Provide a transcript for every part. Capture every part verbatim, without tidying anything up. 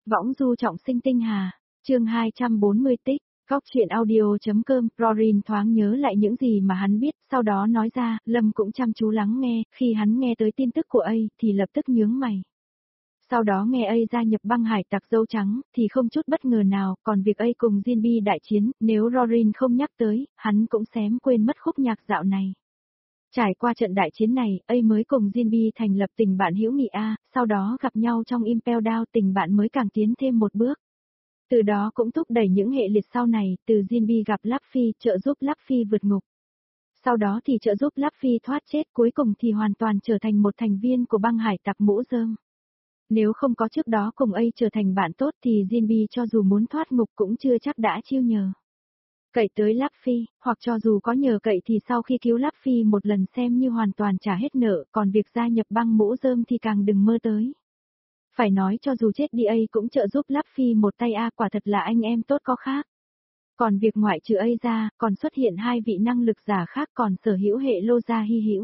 Võng du trọng sinh tinh hà, chương hai trăm bốn mươi tích, góc chuyện audio.com, Rorin thoáng nhớ lại những gì mà hắn biết, sau đó nói ra, Lâm cũng chăm chú lắng nghe, khi hắn nghe tới tin tức của A thì lập tức nhướng mày. Sau đó nghe A gia nhập băng hải tặc dâu trắng, thì không chút bất ngờ nào, còn việc A cùng Jinbe đại chiến, nếu Rorin không nhắc tới, hắn cũng xém quên mất khúc nhạc dạo này. Trải qua trận đại chiến này, A mới cùng Jinbe thành lập tình bạn hữu nghị A, sau đó gặp nhau trong Impel Down, tình bạn mới càng tiến thêm một bước. Từ đó cũng thúc đẩy những hệ liệt sau này, từ Jinbe gặp Luffy, trợ giúp Luffy vượt ngục. Sau đó thì trợ giúp Luffy thoát chết, cuối cùng thì hoàn toàn trở thành một thành viên của băng hải tặc mũ rơm. Nếu không có trước đó cùng A trở thành bạn tốt thì Jinbe cho dù muốn thoát ngục cũng chưa chắc đã chiêu nhờ cậy tới Luffy, hoặc cho dù có nhờ cậy thì sau khi cứu Luffy một lần xem như hoàn toàn trả hết nợ, còn việc gia nhập băng mũ rơm thì càng đừng mơ tới. Phải nói cho dù chết đi A cũng trợ giúp Luffy một tay A, quả thật là anh em tốt có khác. Còn việc ngoại trừ A ra, còn xuất hiện hai vị năng lực giả khác còn sở hữu hệ lô gia hy hữu.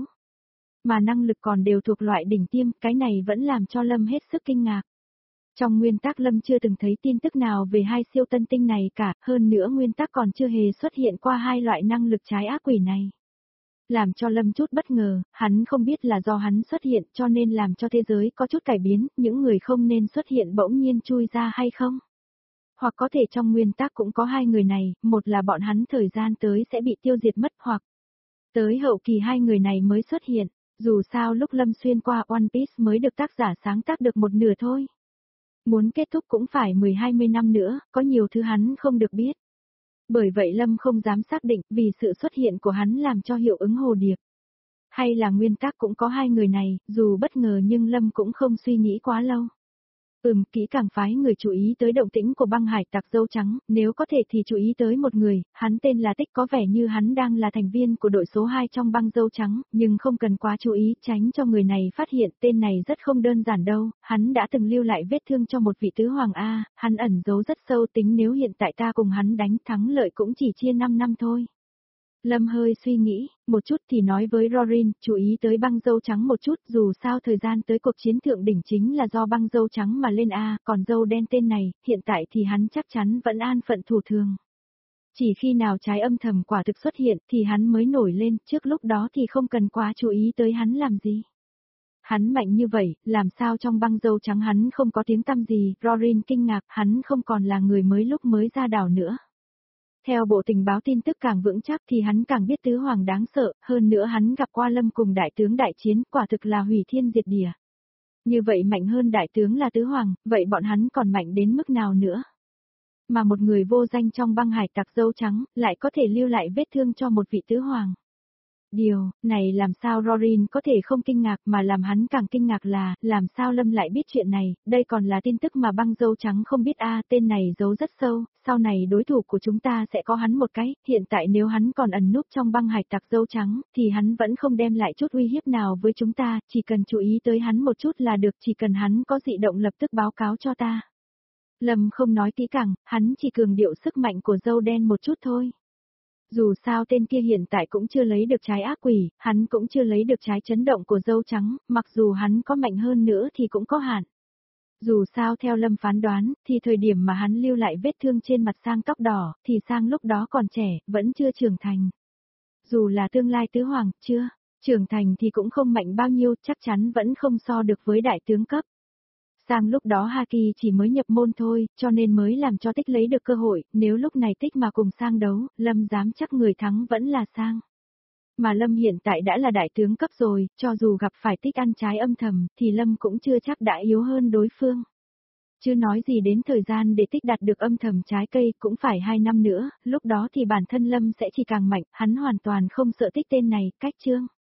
Mà năng lực còn đều thuộc loại đỉnh tiêm, cái này vẫn làm cho Lâm hết sức kinh ngạc. Trong nguyên tắc Lâm chưa từng thấy tin tức nào về hai siêu tân tinh này cả, hơn nữa nguyên tắc còn chưa hề xuất hiện qua hai loại năng lực trái ác quỷ này. Làm cho Lâm chút bất ngờ, hắn không biết là do hắn xuất hiện cho nên làm cho thế giới có chút cải biến, những người không nên xuất hiện bỗng nhiên chui ra hay không? Hoặc có thể trong nguyên tắc cũng có hai người này, một là bọn hắn thời gian tới sẽ bị tiêu diệt mất, hoặc tới hậu kỳ hai người này mới xuất hiện. Dù sao lúc Lâm xuyên qua One Piece mới được tác giả sáng tác được một nửa thôi. Muốn kết thúc cũng phải mười hai mươi năm nữa, có nhiều thứ hắn không được biết. Bởi vậy Lâm không dám xác định vì sự xuất hiện của hắn làm cho hiệu ứng hồ điệp. Hay là nguyên tắc cũng có hai người này, dù bất ngờ nhưng Lâm cũng không suy nghĩ quá lâu. Ừm, kỹ càng phái người chú ý tới động tĩnh của băng hải tặc dâu trắng, nếu có thể thì chú ý tới một người, hắn tên là Tích, có vẻ như hắn đang là thành viên của đội số hai trong băng dâu trắng, nhưng không cần quá chú ý, tránh cho người này phát hiện, tên này rất không đơn giản đâu, hắn đã từng lưu lại vết thương cho một vị tứ hoàng A, hắn ẩn giấu rất sâu, tính nếu hiện tại ta cùng hắn đánh thắng lợi cũng chỉ chia năm năm thôi. Lâm hơi suy nghĩ, một chút thì nói với Rorin, chú ý tới băng dâu trắng một chút, dù sao thời gian tới cuộc chiến thượng đỉnh chính là do băng dâu trắng mà lên A, còn dâu đen tên này, hiện tại thì hắn chắc chắn vẫn an phận thủ thường. Chỉ khi nào trái âm thầm quả thực xuất hiện thì hắn mới nổi lên, trước lúc đó thì không cần quá chú ý tới hắn làm gì. Hắn mạnh như vậy, làm sao trong băng dâu trắng hắn không có tiếng tăm gì, Rorin kinh ngạc, hắn không còn là người mới lúc mới ra đảo nữa. Theo bộ tình báo tin tức càng vững chắc thì hắn càng biết tứ hoàng đáng sợ, hơn nữa hắn gặp qua Lâm cùng đại tướng đại chiến, quả thực là hủy thiên diệt địa. Như vậy mạnh hơn đại tướng là tứ hoàng, vậy bọn hắn còn mạnh đến mức nào nữa? Mà một người vô danh trong băng hải tặc dâu trắng, lại có thể lưu lại vết thương cho một vị tứ hoàng. Điều này làm sao Rorin có thể không kinh ngạc, mà làm hắn càng kinh ngạc là, làm sao Lâm lại biết chuyện này, đây còn là tin tức mà băng dâu trắng không biết a, tên này giấu rất sâu, sau này đối thủ của chúng ta sẽ có hắn một cái, hiện tại nếu hắn còn ẩn núp trong băng hải tặc dâu trắng, thì hắn vẫn không đem lại chút uy hiếp nào với chúng ta, chỉ cần chú ý tới hắn một chút là được, chỉ cần hắn có dị động lập tức báo cáo cho ta. Lâm không nói kỹ càng, hắn chỉ cường điệu sức mạnh của dâu đen một chút thôi. Dù sao tên kia hiện tại cũng chưa lấy được trái ác quỷ, hắn cũng chưa lấy được trái chấn động của dâu trắng, mặc dù hắn có mạnh hơn nữa thì cũng có hạn. Dù sao theo Lâm phán đoán, thì thời điểm mà hắn lưu lại vết thương trên mặt Sang tóc đỏ, thì Sang lúc đó còn trẻ, vẫn chưa trưởng thành. Dù là tương lai tứ hoàng, chưa trưởng thành thì cũng không mạnh bao nhiêu, chắc chắn vẫn không so được với đại tướng cấp. Sang lúc đó Haki chỉ mới nhập môn thôi, cho nên mới làm cho Tích lấy được cơ hội, nếu lúc này Tích mà cùng Sang đấu, Lâm dám chắc người thắng vẫn là Sang. Mà Lâm hiện tại đã là đại tướng cấp rồi, cho dù gặp phải Tích ăn trái âm thầm, thì Lâm cũng chưa chắc đã yếu hơn đối phương. Chứ nói gì đến thời gian để Tích đạt được âm thầm trái cây cũng phải hai năm nữa, lúc đó thì bản thân Lâm sẽ chỉ càng mạnh, hắn hoàn toàn không sợ Tích tên này, cách chương.